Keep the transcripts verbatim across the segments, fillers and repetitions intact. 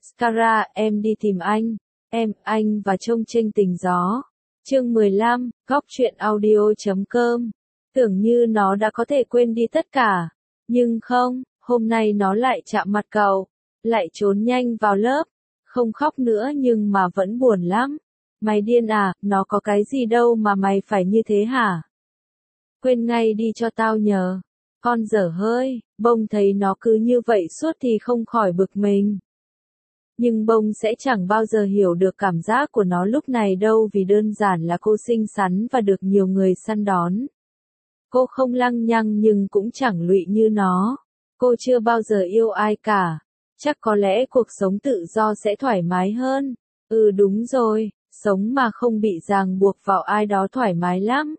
Scara, em đi tìm anh. Em, anh và trông chênh tình gió. Chương mười lăm, góc truyện audio chấm com. Tưởng như nó đã có thể quên đi tất cả. Nhưng không, hôm nay nó lại chạm mặt cậu. Lại trốn nhanh vào lớp. Không khóc nữa nhưng mà vẫn buồn lắm. Mày điên à, nó có cái gì đâu mà mày phải như thế hả? Quên ngay đi cho tao nhờ. Con dở hơi, bông thấy nó cứ như vậy suốt thì không khỏi bực mình. Nhưng bông sẽ chẳng bao giờ hiểu được cảm giác của nó lúc này đâu vì đơn giản là cô xinh xắn và được nhiều người săn đón. Cô không lăng nhăng nhưng cũng chẳng lụy như nó. Cô chưa bao giờ yêu ai cả. Chắc có lẽ cuộc sống tự do sẽ thoải mái hơn. Ừ đúng rồi, sống mà không bị ràng buộc vào ai đó thoải mái lắm.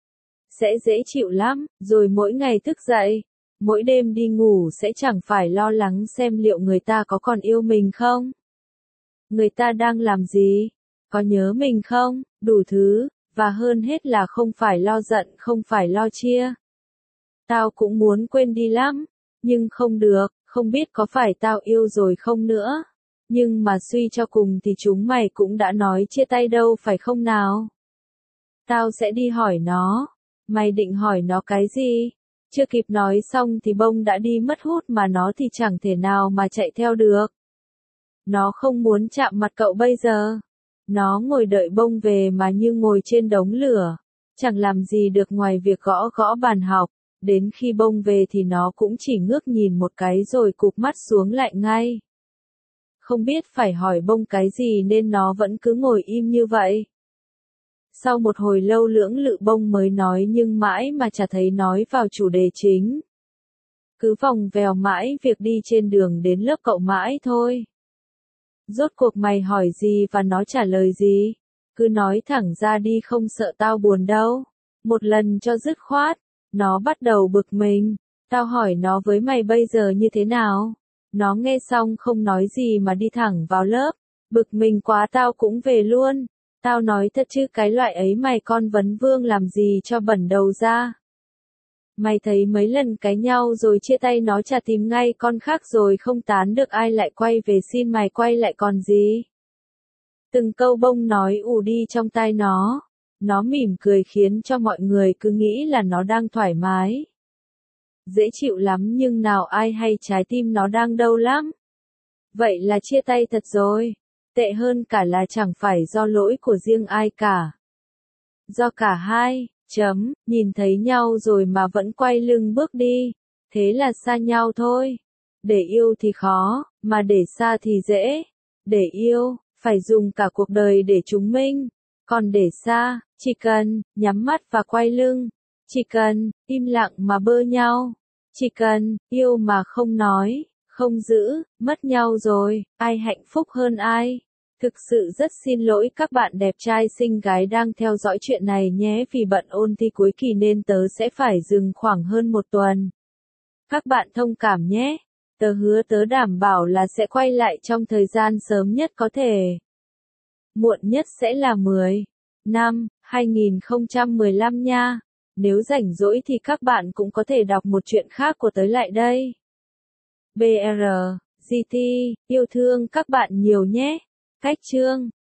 Sẽ dễ chịu lắm, rồi mỗi ngày thức dậy, mỗi đêm đi ngủ sẽ chẳng phải lo lắng xem liệu người ta có còn yêu mình không? Người ta đang làm gì? Có nhớ mình không? Đủ thứ, và hơn hết là không phải lo giận, không phải lo chia. Tao cũng muốn quên đi lắm, nhưng không được, không biết có phải tao yêu rồi không nữa. Nhưng mà suy cho cùng thì chúng mày cũng đã nói chia tay đâu phải không nào? Tao sẽ đi hỏi nó. Mày định hỏi nó cái gì? Chưa kịp nói xong thì bông đã đi mất hút mà nó thì chẳng thể nào mà chạy theo được. Nó không muốn chạm mặt cậu bây giờ. Nó ngồi đợi bông về mà như ngồi trên đống lửa. Chẳng làm gì được ngoài việc gõ gõ bàn học. Đến khi bông về thì nó cũng chỉ ngước nhìn một cái rồi cụp mắt xuống lại ngay. Không biết phải hỏi bông cái gì nên nó vẫn cứ ngồi im như vậy. Sau một hồi lâu lưỡng lự bông mới nói nhưng mãi mà chả thấy nói vào chủ đề chính. Cứ vòng vèo mãi việc đi trên đường đến lớp cậu mãi thôi. Rốt cuộc mày hỏi gì và nó trả lời gì? Cứ nói thẳng ra đi không sợ tao buồn đâu. Một lần cho dứt khoát, nó bắt đầu bực mình. Tao hỏi nó với mày bây giờ như thế nào? Nó nghe xong không nói gì mà đi thẳng vào lớp. Bực mình quá tao cũng về luôn. Tao nói thật chứ cái loại ấy mày con vấn vương làm gì cho bẩn đầu ra. Mày thấy mấy lần cãi nhau rồi chia tay nó chả tìm ngay con khác rồi không tán được ai lại quay về xin mày quay lại còn gì. Từng câu bông nói ù đi trong tai nó. Nó mỉm cười khiến cho mọi người cứ nghĩ là nó đang thoải mái. Dễ chịu lắm nhưng nào ai hay trái tim nó đang đau lắm. Vậy là chia tay thật rồi. Tệ hơn cả là chẳng phải do lỗi của riêng ai cả. Do cả hai, chấm, nhìn thấy nhau rồi mà vẫn quay lưng bước đi. Thế là xa nhau thôi. Để yêu thì khó, mà để xa thì dễ. Để yêu, phải dùng cả cuộc đời để chứng minh. Còn để xa, chỉ cần, nhắm mắt và quay lưng. Chỉ cần, im lặng mà bơ nhau. Chỉ cần, yêu mà không nói, không giữ, mất nhau rồi, ai hạnh phúc hơn ai. Thực sự rất xin lỗi các bạn đẹp trai xinh gái đang theo dõi chuyện này nhé vì bận ôn thi cuối kỳ nên tớ sẽ phải dừng khoảng hơn một tuần. Các bạn thông cảm nhé. Tớ hứa tớ đảm bảo là sẽ quay lại trong thời gian sớm nhất có thể. Muộn nhất sẽ là mười năm hai nghìn không trăm mười lăm nha. Nếu rảnh rỗi thì các bạn cũng có thể đọc một chuyện khác của tớ lại đây. bê rờ, giê tê, yêu thương các bạn nhiều nhé. Cách chương